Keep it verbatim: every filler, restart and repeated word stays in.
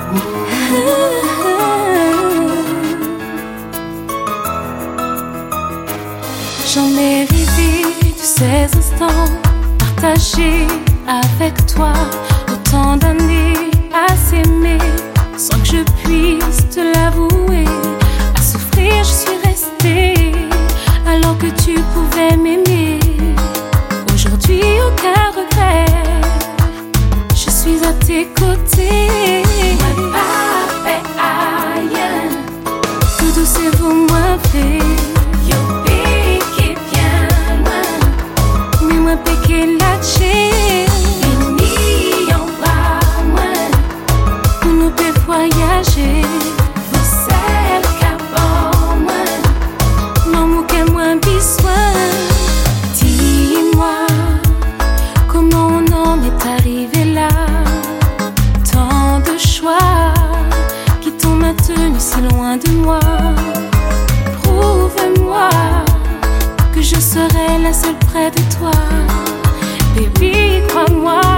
J'en ai rêvé de ces instants partagés avec toi, autant d'années à s'aimer sans que je puisse te l'avouer. À souffrir, je suis restée alors que tu pouvais m'aimer. Aujourd'hui, aucun regret, je suis à tes côtés. Tout douce et vous moins fait. Péqué la tché, fini en bras, moi, pour nous peut voyager. Vous savez qu'avant moi, non, moi, que moins besoin. Dis-moi, comment on en est arrivé là? Tant de choix qui t'ont maintenu si loin de moi. Prouve-moi que je serai la seule près de toi. Baby, crois-moi.